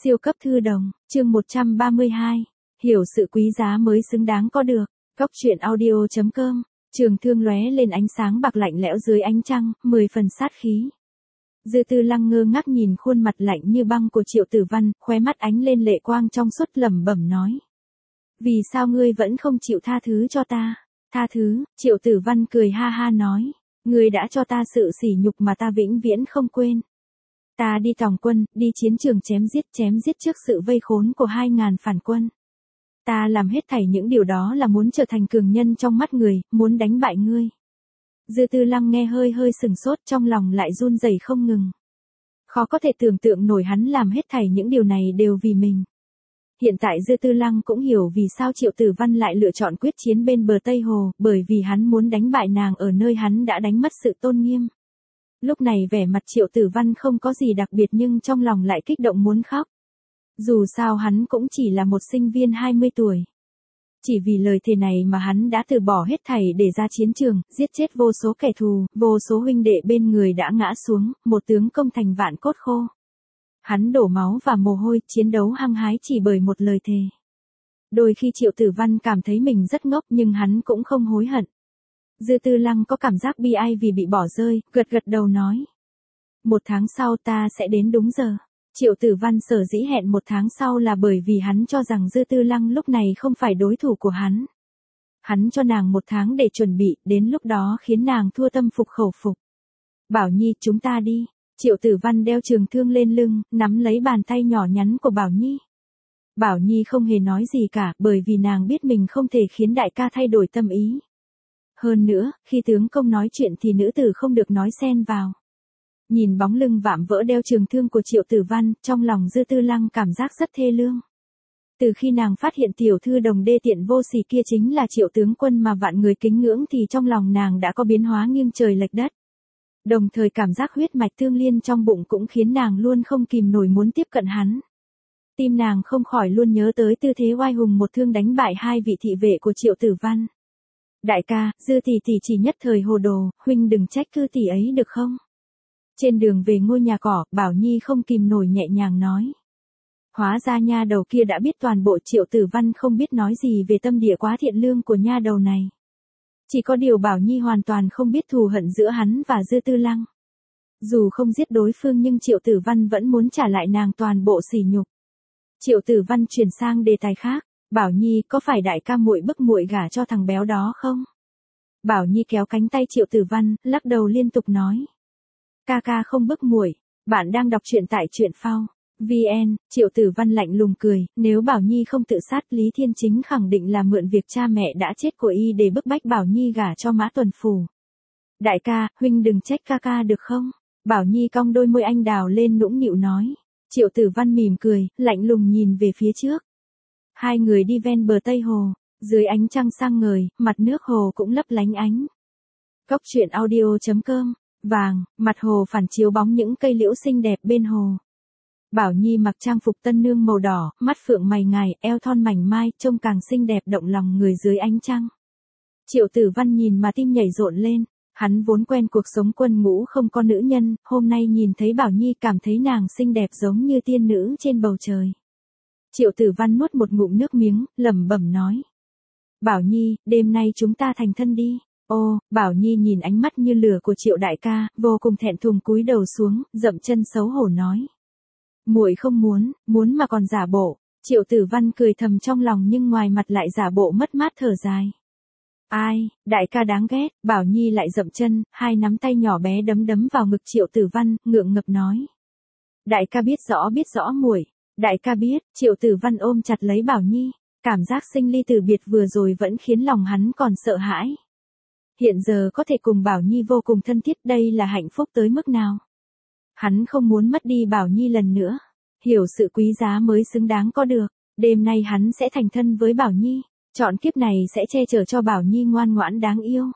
Siêu cấp thư đồng, chương 132. Hiểu sự quý giá mới xứng đáng có được. Góc truyện audio.com. Trường thương lóe lên ánh sáng bạc lạnh lẽo dưới ánh trăng, 10 phần sát khí. Dư Tư Lăng ngơ ngác nhìn khuôn mặt lạnh như băng của Triệu Tử Văn, khóe mắt ánh lên lệ quang trong suốt, lẩm bẩm nói: Vì sao ngươi vẫn không chịu tha thứ cho ta? Tha thứ? Triệu Tử Văn cười ha ha nói: Ngươi đã cho ta sự sỉ nhục mà ta vĩnh viễn không quên. Ta đi tòng quân, đi chiến trường chém giết trước sự vây khốn của 2.000 phản quân. Ta làm hết thảy những điều đó là muốn trở thành cường nhân trong mắt người, muốn đánh bại ngươi. Dư Tư Lăng nghe hơi sừng sốt, trong lòng lại run rẩy không ngừng. Khó có thể tưởng tượng nổi hắn làm hết thảy những điều này đều vì mình. Hiện tại Dư Tư Lăng cũng hiểu vì sao Triệu Tử Văn lại lựa chọn quyết chiến bên bờ Tây Hồ, bởi vì hắn muốn đánh bại nàng ở nơi hắn đã đánh mất sự tôn nghiêm. Lúc này vẻ mặt Triệu Tử Văn không có gì đặc biệt nhưng trong lòng lại kích động muốn khóc. Dù sao hắn cũng chỉ là một sinh viên 20 tuổi. Chỉ vì lời thề này mà hắn đã từ bỏ hết thảy để ra chiến trường, giết chết vô số kẻ thù, vô số huynh đệ bên người đã ngã xuống, một tướng công thành vạn cốt khô. Hắn đổ máu và mồ hôi, chiến đấu hăng hái chỉ bởi một lời thề. Đôi khi Triệu Tử Văn cảm thấy mình rất ngốc nhưng hắn cũng không hối hận. Dư Tư Lăng có cảm giác bi ai vì bị bỏ rơi, gật đầu nói: 1 tháng sau ta sẽ đến đúng giờ. Triệu Tử Văn sở dĩ hẹn 1 tháng sau là bởi vì hắn cho rằng Dư Tư Lăng lúc này không phải đối thủ của hắn. Hắn cho nàng 1 tháng để chuẩn bị, đến lúc đó khiến nàng thua tâm phục khẩu phục. Bảo Nhi, chúng ta đi. Triệu Tử Văn đeo trường thương lên lưng, nắm lấy bàn tay nhỏ nhắn của Bảo Nhi. Bảo Nhi không hề nói gì cả, bởi vì nàng biết mình không thể khiến đại ca thay đổi tâm ý. Hơn nữa, khi tướng công nói chuyện thì nữ tử không được nói xen vào. Nhìn bóng lưng vạm vỡ đeo trường thương của Triệu Tử Văn, trong lòng Dư Tư Lăng cảm giác rất thê lương. Từ khi nàng phát hiện tiểu thư đồng đê tiện vô sỉ kia chính là Triệu tướng quân mà vạn người kính ngưỡng thì trong lòng nàng đã có biến hóa nghiêng trời lệch đất. Đồng thời cảm giác huyết mạch tương liên trong bụng cũng khiến nàng luôn không kìm nổi muốn tiếp cận hắn. Tim nàng không khỏi luôn nhớ tới tư thế oai hùng một thương đánh bại 2 vị thị vệ của Triệu Tử Văn. Đại ca, Dư tỷ tỷ chỉ nhất thời hồ đồ, huynh đừng trách cứ tỷ ấy được không? Trên đường về ngôi nhà cỏ, Bảo Nhi không kìm nổi nhẹ nhàng nói. Hóa ra nha đầu kia đã biết toàn bộ. Triệu Tử Văn không biết nói gì về tâm địa quá thiện lương của nha đầu này. Chỉ có điều Bảo Nhi hoàn toàn không biết thù hận giữa hắn và Dư Tư Lăng. Dù không giết đối phương nhưng Triệu Tử Văn vẫn muốn trả lại nàng toàn bộ sỉ nhục. Triệu Tử Văn chuyển sang đề tài khác. Bảo Nhi, có phải đại ca muội bức muội gả cho thằng béo đó không? Bảo Nhi kéo cánh tay Triệu Tử Văn, lắc đầu liên tục nói. Ca không bức muội. Bạn đang đọc truyện tại truyện phao VN. Triệu Tử Văn lạnh lùng cười, nếu Bảo Nhi không tự sát, Lý Thiên Chính khẳng định là mượn việc cha mẹ đã chết của y để bức bách Bảo Nhi gả cho Mã Tuần Phủ. Đại ca, huynh đừng trách ca được không? Bảo Nhi cong đôi môi anh đào lên nũng nịu nói. Triệu Tử Văn mỉm cười, lạnh lùng nhìn về phía trước. Hai người đi ven bờ Tây Hồ, dưới ánh trăng sang ngời, mặt nước hồ cũng lấp lánh ánh. Góc truyện audio.com. Vàng, mặt hồ phản chiếu bóng những cây liễu xinh đẹp bên hồ. Bảo Nhi mặc trang phục tân nương màu đỏ, mắt phượng mày ngài, eo thon mảnh mai, trông càng xinh đẹp động lòng người dưới ánh trăng. Triệu Tử Văn nhìn mà tim nhảy rộn lên, hắn vốn quen cuộc sống quân ngũ không có nữ nhân, hôm nay nhìn thấy Bảo Nhi cảm thấy nàng xinh đẹp giống như tiên nữ trên bầu trời. Triệu Tử Văn nuốt một ngụm nước miếng, lẩm bẩm nói. Bảo Nhi, đêm nay chúng ta thành thân đi. Ô, Bảo Nhi nhìn ánh mắt như lửa của Triệu đại ca, vô cùng thẹn thùng cúi đầu xuống, dậm chân xấu hổ nói. Muội không muốn mà còn giả bộ. Triệu Tử Văn cười thầm trong lòng nhưng ngoài mặt lại giả bộ mất mát thở dài. Ai, đại ca đáng ghét. Bảo Nhi lại dậm chân, hai nắm tay nhỏ bé đấm vào ngực Triệu Tử Văn, ngượng ngập nói. Đại ca biết rõ muội. Đại ca biết. Triệu Tử Văn ôm chặt lấy Bảo Nhi, cảm giác sinh ly tử biệt vừa rồi vẫn khiến lòng hắn còn sợ hãi. Hiện giờ có thể cùng Bảo Nhi vô cùng thân thiết, đây là hạnh phúc tới mức nào. Hắn không muốn mất đi Bảo Nhi lần nữa. Hiểu sự quý giá mới xứng đáng có được. Đêm nay hắn sẽ thành thân với Bảo Nhi. Trọn kiếp này sẽ che chở cho Bảo Nhi ngoan ngoãn đáng yêu.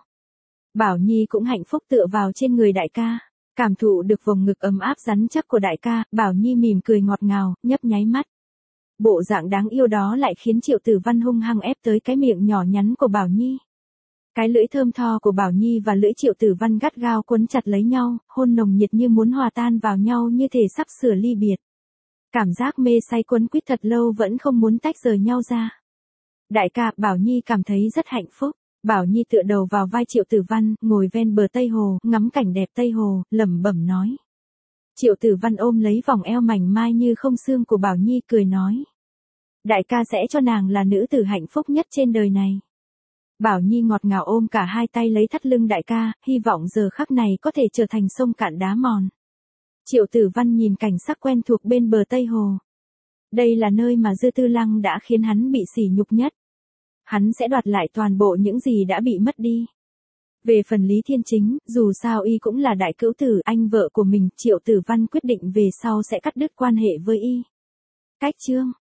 Bảo Nhi cũng hạnh phúc tựa vào trên người đại ca. Cảm thụ được vòng ngực ấm áp rắn chắc của đại ca, Bảo Nhi mỉm cười ngọt ngào, nhấp nháy mắt. Bộ dạng đáng yêu đó lại khiến Triệu Tử Văn hung hăng ép tới cái miệng nhỏ nhắn của Bảo Nhi. Cái lưỡi thơm tho của Bảo Nhi và lưỡi Triệu Tử Văn gắt gao quấn chặt lấy nhau, hôn nồng nhiệt như muốn hòa tan vào nhau như thể sắp sửa ly biệt. Cảm giác mê say quấn quýt thật lâu vẫn không muốn tách rời nhau ra. Đại ca, Bảo Nhi cảm thấy rất hạnh phúc. Bảo Nhi tựa đầu vào vai Triệu Tử Văn, ngồi ven bờ Tây Hồ, ngắm cảnh đẹp Tây Hồ, lẩm bẩm nói. Triệu Tử Văn ôm lấy vòng eo mảnh mai như không xương của Bảo Nhi cười nói. Đại ca sẽ cho nàng là nữ tử hạnh phúc nhất trên đời này. Bảo Nhi ngọt ngào ôm cả hai tay lấy thắt lưng đại ca, hy vọng giờ khắc này có thể trở thành sông cạn đá mòn. Triệu Tử Văn nhìn cảnh sắc quen thuộc bên bờ Tây Hồ. Đây là nơi mà Dư Tư Lăng đã khiến hắn bị sỉ nhục nhất. Hắn sẽ đoạt lại toàn bộ những gì đã bị mất đi. Về phần Lý Thiên Chính, dù sao y cũng là đại cữu tử, anh vợ của mình, Triệu Tử Văn quyết định về sau sẽ cắt đứt quan hệ với y. Cách chương